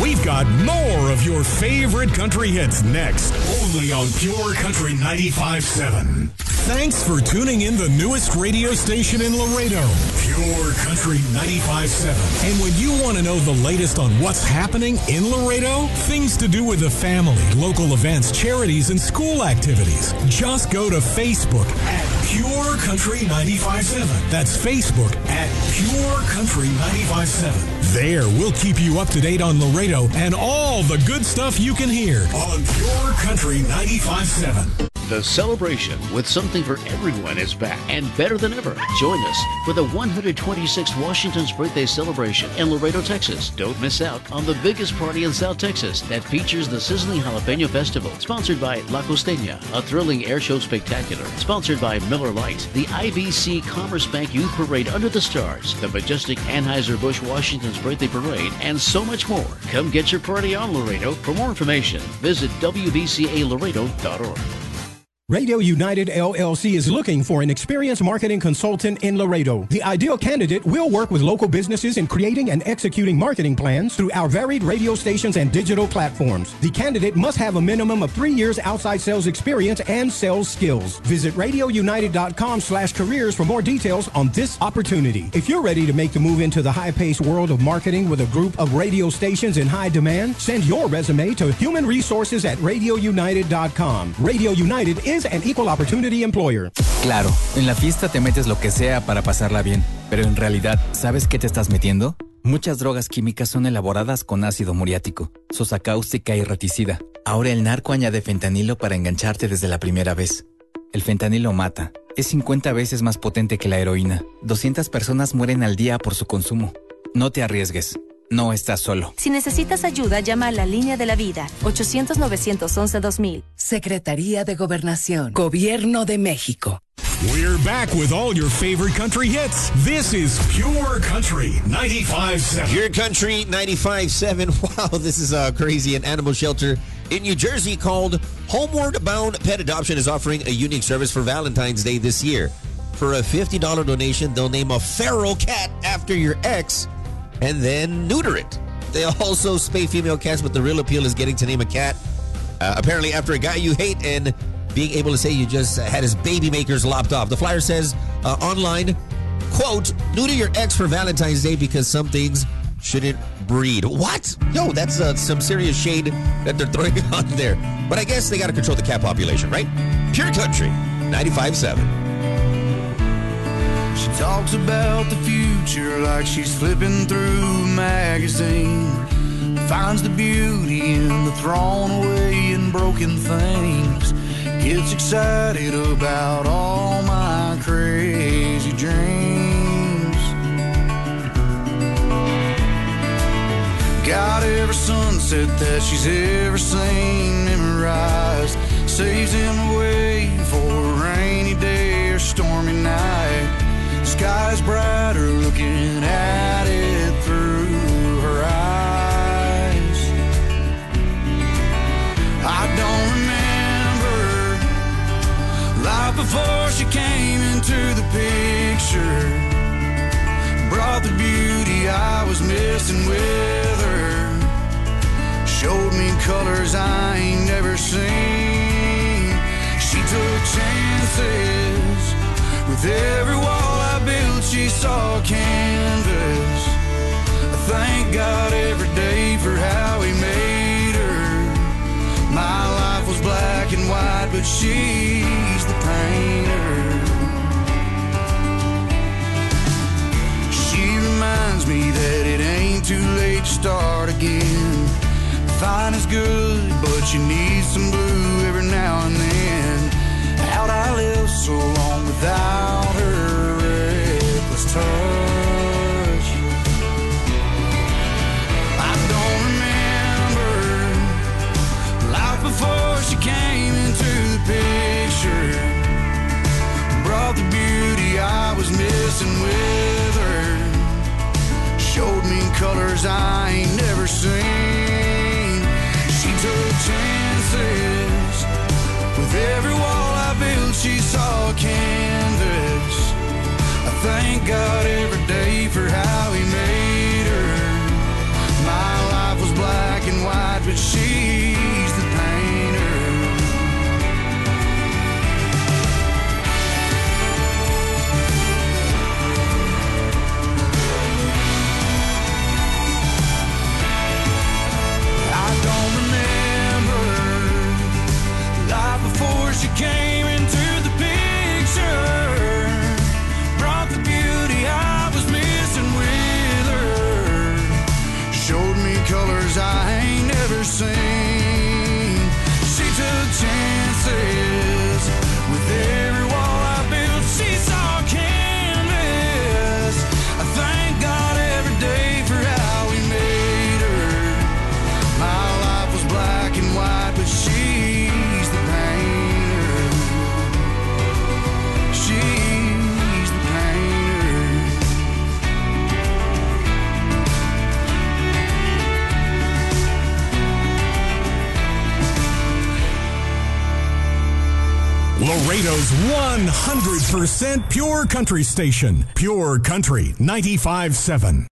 We've got more of your favorite country hits next, only on Pure Country 95.7. Thanks for tuning in the newest radio station in Laredo, Pure Country 95.7. And when you want to know the latest on what's happening in Laredo, things to do with the family, local events, charities, and school activities, just go to Facebook at Pure Country 95.7. That's Facebook at Pure Country 95.7. There, we'll keep you up to date on Laredo and all the good stuff you can hear on Pure Country 95.7. The celebration with something for everyone is back and better than ever. Join us for the 126th Washington's Birthday Celebration in Laredo, Texas. Don't miss out on the biggest party in South Texas that features the Sizzling Jalapeno Festival, sponsored by La Costeña, a thrilling air show spectacular, sponsored by Miller Lite, the IBC Commerce Bank Youth Parade Under the Stars, the majestic Anheuser-Busch Washington's Birthday Parade, and so much more. Come get your party on, Laredo. For more information, visit wbcalaredo.org. Radio United LLC is looking for an experienced marketing consultant in Laredo. The ideal candidate will work with local businesses in creating and executing marketing plans through our varied radio stations and digital platforms. The candidate must have a minimum of 3 years outside sales experience and sales skills. Visit radiounited.com/careers for more details on this opportunity. If you're ready to make the move into the high-paced world of marketing with a group of radio stations in high demand, send your resume to humanresources@radiounited.com. Radio United is an equal opportunity employer. Claro, en la fiesta te metes lo que sea para pasarla bien, pero en realidad, ¿sabes qué te estás metiendo? Muchas drogas químicas son elaboradas con ácido muriático, sosa cáustica y reticida. Ahora el narco añade fentanilo para engancharte desde la primera vez. El fentanilo mata. Es 50 veces más potente que la heroína. 200 personas mueren al día por su consumo. No te arriesgues. No estás solo. Si necesitas ayuda, llama a la Línea de la Vida, 800-911-2000. Secretaría de Gobernación, Gobierno de México. We're back with all your favorite country hits. This is Pure Country 95.7. Pure Country 95.7. Wow, this is crazy. An animal shelter in New Jersey called Homeward Bound Pet Adoption is offering a unique service for Valentine's Day this year. For a $50 donation, they'll name a feral cat after your ex and then neuter it. They also spay female cats, but the real appeal is getting to name a cat apparently after a guy you hate and being able to say you just had his baby makers lopped off. The flyer says online, quote, neuter your ex for Valentine's Day because some things shouldn't breed. What? Yo, that's some serious shade that they're throwing on there. But I guess they got to control the cat population, right? Pure Country 95.7. She talks about the future like she's flipping through a magazine. Finds the beauty in the thrown away and broken things. Gets excited about all my crazy dreams. Got every sunset that she's ever seen memorized. Saves him away for a rainy day or stormy night. Sky's brighter looking at it through her eyes. I don't remember life before she came into the picture. Brought the beauty I was missing with her. Showed me colors I ain't never seen. She took chances with every wall I built, she saw canvas. I thank God every day for how he made her. My life was black and white, but she's the painter. She reminds me that it ain't too late to start again. Fine is good, but you need some blue every now and then. How'd I live so long without her reckless touch? I don't remember life before she came into the picture. Brought the beauty I was missing with her. Showed me colors I ain't never seen. She took chances with every wall I built, she saw a canvas. I thank God every day for how he made her. My life was black black and white, but she's the painter. I don't remember life before she came into the picture. Brought the beauty I was missing with her. Showed me colors I ain't never seen. She took chances with every wall I built. She saw canvas. I thank God every day for how we made her. My life was black and white, but she's the painter. She's the painter. Laredo's 100% pure country station. Pure Country 95.7.